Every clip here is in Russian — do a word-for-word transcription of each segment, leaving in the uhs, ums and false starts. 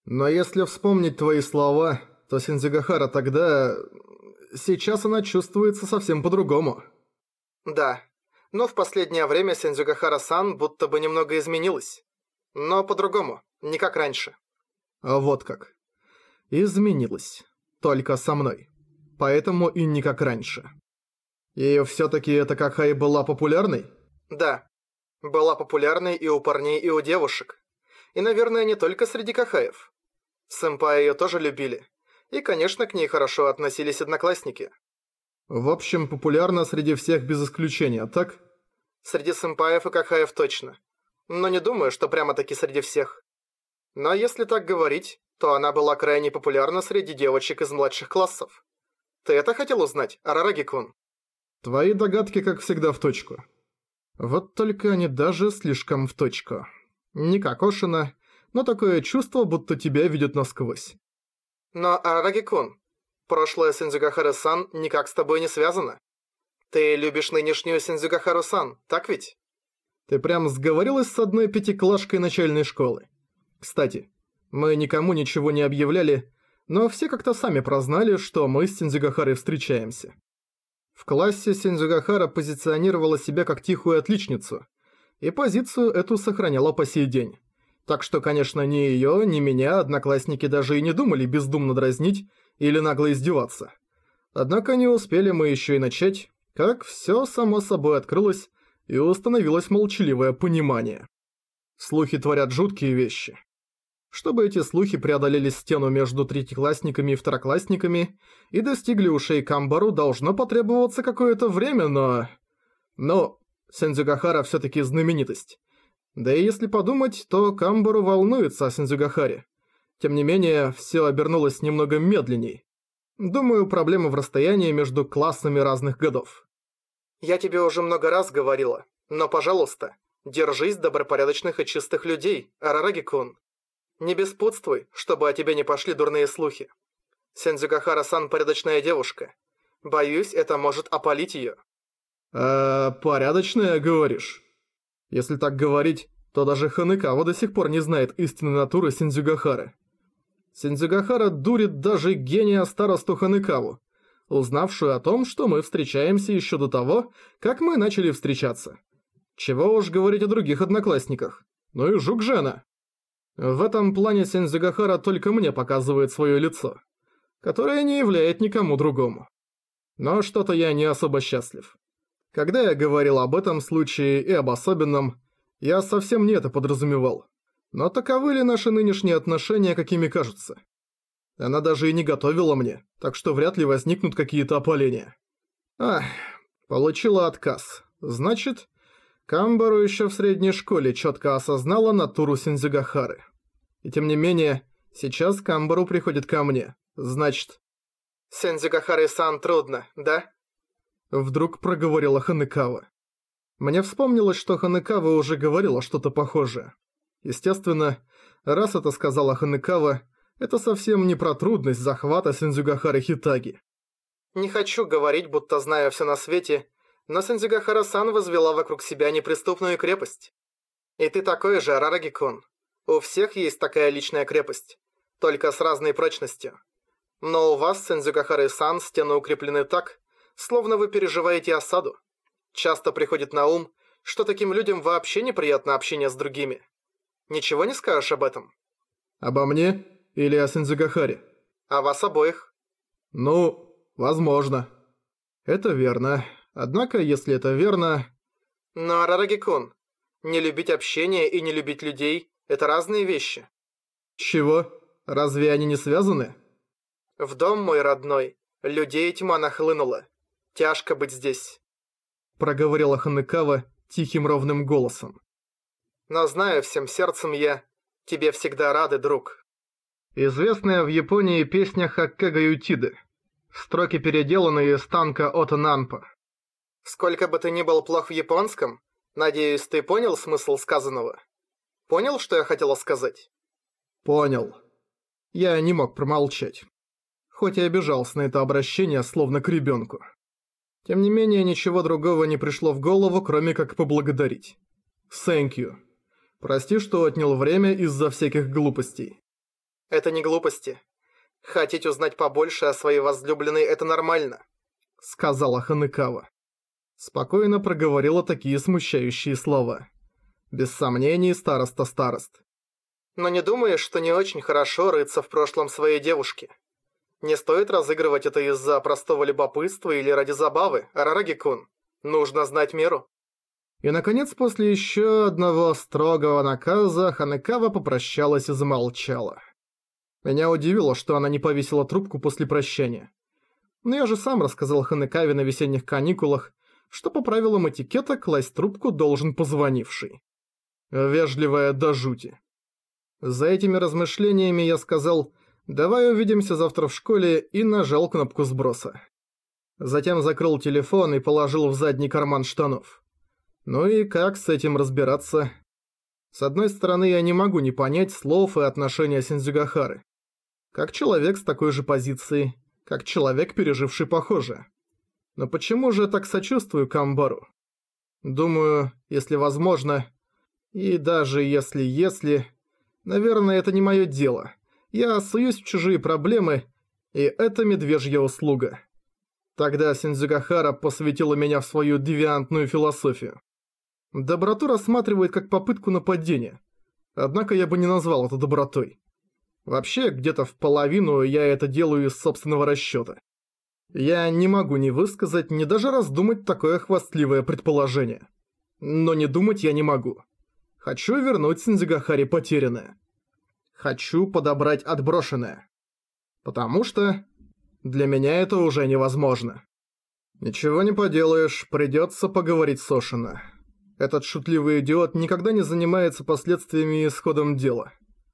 Но если вспомнить твои слова, то Синдзюгахара тогда... Сейчас она чувствуется совсем по-другому. Да, но в последнее время Синдзюгахара-сан будто бы немного изменилась. Но по-другому, не как раньше. А вот как. Изменилась. Только со мной. Поэтому и не как раньше. И всё-таки эта Кахай была популярной? Да. Была популярной и у парней, и у девушек. И, наверное, не только среди Кахаев. Сэмпай её тоже любили. И, конечно, к ней хорошо относились одноклассники. В общем, популярна среди всех без исключения, так? Среди сэмпаев и Кахаев точно. Но не думаю, что прямо-таки среди всех. Но если так говорить, то она была крайне популярна среди девочек из младших классов. Ты это хотел узнать, Арараги-кун? Твои догадки, как всегда, в точку. Вот только они даже слишком в точку. Не как Ошина, но такое чувство, будто тебя видят насквозь. Но, Арараги-кун, прошлое Синдзюгахара-сан никак с тобой не связано. Ты любишь нынешнюю Синдзюгахару-сан, так ведь? Ты прям сговорилась с одной пятиклашкой начальной школы. Кстати, мы никому ничего не объявляли, но все как-то сами прознали, что мы с Синдзюгахарой встречаемся. В классе Синдзюгахара позиционировала себя как тихую отличницу, и позицию эту сохраняла по сей день. Так что, конечно, ни её, ни меня одноклассники даже и не думали бездумно дразнить или нагло издеваться. Однако не успели мы ещё и начать, как всё само собой открылось и установилось молчаливое понимание. Слухи творят жуткие вещи. Чтобы эти слухи преодолели стену между третьеклассниками и второклассниками и достигли ушей Камбару, должно потребоваться какое-то время, но... Но Синдзюгахара всё-таки знаменитость. Да и если подумать, то Камбару волнуется о Синдзюгахаре. Тем не менее, всё обернулось немного медленней. Думаю, проблема в расстоянии между классами разных годов. Я тебе уже много раз говорила, но, пожалуйста, держись добропорядочных и чистых людей, Арараги-кун. Не беспутствуй, чтобы о тебе не пошли дурные слухи. Синдзюгахара-сан порядочная девушка. Боюсь, это может опалить её. «А порядочная, говоришь?» Если так говорить, то даже Ханекава до сих пор не знает истинной натуры Синдзюгахары. Синдзюгахара дурит даже гения старосту Ханекаву, узнавшую о том, что мы встречаемся еще до того, как мы начали встречаться. Чего уж говорить о других одноклассниках. Ну и жук же она. В этом плане Синдзюгахара только мне показывает свое лицо, которое не являет никому другому. Но что-то я не особо счастлив. Когда я говорил об этом случае и об особенном, я совсем не это подразумевал. Но таковы ли наши нынешние отношения, какими кажутся? Она даже и не готовила мне, так что вряд ли возникнут какие-то опаления. Ах, получила отказ. Значит, Камбару еще в средней школе четко осознала натуру Синдзюгахары. И тем не менее, сейчас Камбару приходит ко мне. Значит... Синдзюгахаре-сан трудно, да? Вдруг проговорила Ханекава. Мне вспомнилось, что Ханекава уже говорила что-то похожее. Естественно, раз это сказала Ханекава, это совсем не про трудность захвата Синдзюгахары Хитаги. Не хочу говорить, будто знаю все на свете, но Синдзюгахара-сан возвела вокруг себя неприступную крепость. И ты такой же, Арараги-кун. У всех есть такая личная крепость, только с разной прочностью. Но у вас, Синдзюгахары-сан, стены укреплены так, словно вы переживаете осаду. Часто приходит на ум, что таким людям вообще неприятно общение с другими. Ничего не скажешь об этом? Обо мне или о Синдзюгахаре? О вас обоих. Ну, возможно. Это верно. Однако, если это верно... Но, Арараги-кун, не любить общение и не любить людей – это разные вещи. Чего? Разве они не связаны? В дом мой родной, людей тьма нахлынула. Тяжко быть здесь. Проговорила Ханекава тихим ровным голосом. Но знаю всем сердцем я, тебе всегда рады, друг. Известная в Японии песня Хаккэга Ютиды. Строки, переделанные из танка Ото Нанпа. Сколько бы ты ни был плох в японском, надеюсь, ты понял смысл сказанного? Понял, что я хотела сказать? Понял. Я не мог промолчать. Хоть и обижался на это обращение, словно к ребенку. Тем не менее, ничего другого не пришло в голову, кроме как поблагодарить. Thank you. Прости, что отнял время из-за всяких глупостей. Это не глупости. Хотеть узнать побольше о своей возлюбленной – это нормально», – сказала Ханекава. Спокойно проговорила такие смущающие слова. Без сомнений, староста старост. «Но не думаешь, что не очень хорошо рыться в прошлом своей девушки? Не стоит разыгрывать это из-за простого любопытства или ради забавы, Арараги-кун. Нужно знать меру». И, наконец, после еще одного строгого наказа, Ханекава попрощалась и замолчала. Меня удивило, что она не повесила трубку после прощания. Но я же сам рассказал Ханекаве на весенних каникулах, что по правилам этикета класть трубку должен позвонивший. Вежливая до жути. За этими размышлениями я сказал «давай увидимся завтра в школе» и нажал кнопку сброса. Затем закрыл телефон и положил в задний карман штанов. Ну и как с этим разбираться? С одной стороны, я не могу не понять слов и отношения Синдзюгахары. Как человек с такой же позицией, как человек, переживший похожее. Но почему же я так сочувствую Камбару? Думаю, если возможно, и даже если-если, наверное, это не мое дело. Я суюсь в чужие проблемы, и это медвежья услуга. Тогда Синдзюгахара посвятила меня в свою девиантную философию. Доброту рассматривает как попытку нападения. Однако я бы не назвал это добротой. Вообще, где-то в половину я это делаю из собственного расчета. Я не могу ни высказать, ни даже раздумать такое хвастливое предположение. Но не думать я не могу. Хочу вернуть Синдзюгахаре потерянное. Хочу подобрать отброшенное. Потому что для меня это уже невозможно. Ничего не поделаешь, придется поговорить с Ошино. Этот шутливый идиот никогда не занимается последствиями и исходом дела.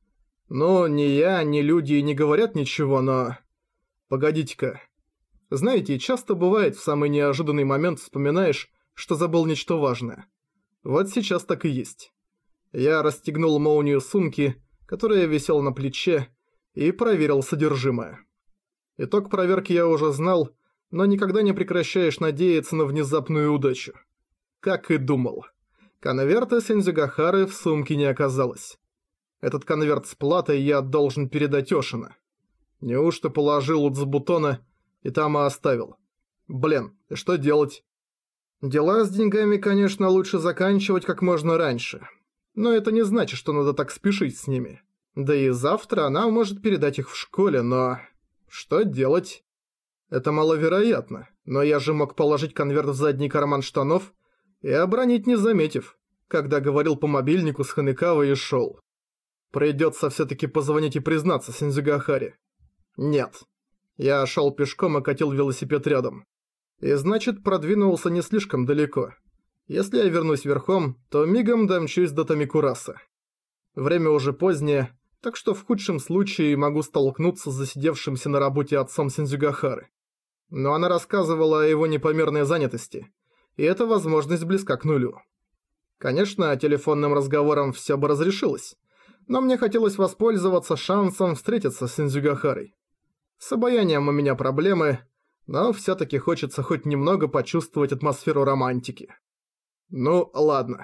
Ну, ни я, ни люди не говорят ничего, но... Погодите-ка. Знаете, часто бывает, в самый неожиданный момент вспоминаешь, что забыл нечто важное. Вот сейчас так и есть. Я расстегнул молнию сумки, которая висела на плече, и проверил содержимое. Итог проверки я уже знал, но никогда не прекращаешь надеяться на внезапную удачу. Как и думал. Конверта Синдзюгахары в сумке не оказалось. Этот конверт с платой я должен передать Ошино. Неужто положил у Цубутона и там и оставил? Блин, и что делать? Дела с деньгами, конечно, лучше заканчивать как можно раньше. Но это не значит, что надо так спешить с ними. Да и завтра она может передать их в школе, но... Что делать? Это маловероятно, но я же мог положить конверт в задний карман штанов и обронить, не заметив, когда говорил по мобильнику с Ханекавой и шел. Придется все-таки позвонить и признаться Синдзюгахаре. Нет. Я шел пешком и катил велосипед рядом. И значит, продвинулся не слишком далеко. Если я вернусь верхом, то мигом домчусь до Тамикураса. Время уже позднее, так что в худшем случае могу столкнуться с засидевшимся на работе отцом Синдзюгахары. Но она рассказывала о его непомерной занятости, и эта возможность близка к нулю. Конечно, телефонным разговором все бы разрешилось, но мне хотелось воспользоваться шансом встретиться с Синдзюгахарой. С обаянием у меня проблемы, но все-таки хочется хоть немного почувствовать атмосферу романтики. Ну, ладно.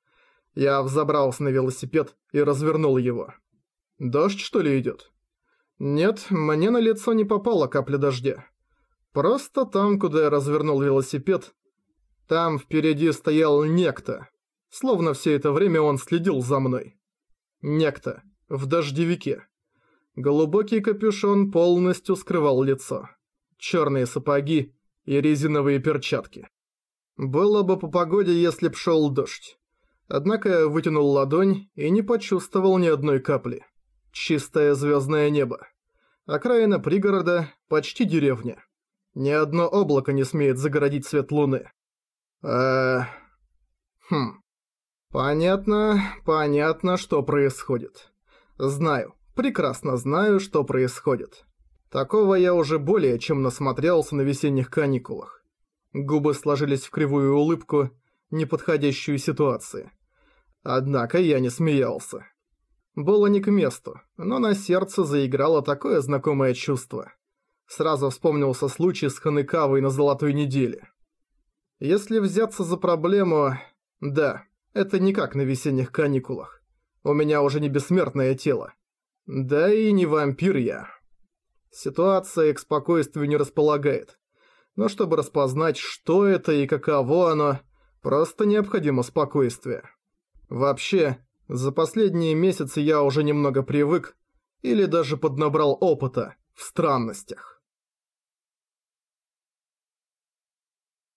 Я взобрался на велосипед и развернул его. Дождь, что ли, идет? Нет, мне на лицо не попала капля дождя. Просто там, куда я развернул велосипед, там впереди стоял некто. Словно все это время он следил за мной. Некто. В дождевике. Глубокий капюшон полностью скрывал лицо. Черные сапоги и резиновые перчатки. Было бы по погоде, если б шел дождь. Однако я вытянул ладонь и не почувствовал ни одной капли. Чистое звездное небо. Окраина пригорода, почти деревня. Ни одно облако не смеет загородить свет луны. Эээ... Хм... Понятно, понятно, что происходит. Знаю, прекрасно знаю, что происходит. Такого я уже более чем насмотрелся на весенних каникулах. Губы сложились в кривую улыбку, неподходящую ситуации. Однако я не смеялся. Было не к месту, но на сердце заиграло такое знакомое чувство. Сразу вспомнился случай с Ханекавой на Золотой неделе. Если взяться за проблему... Да, это не как на весенних каникулах. У меня уже не бессмертное тело. Да и не вампир я. Ситуация к спокойствию не располагает. Но чтобы распознать, что это и каково оно, просто необходимо спокойствие. Вообще, за последние месяцы я уже немного привык или даже поднабрал опыта в странностях.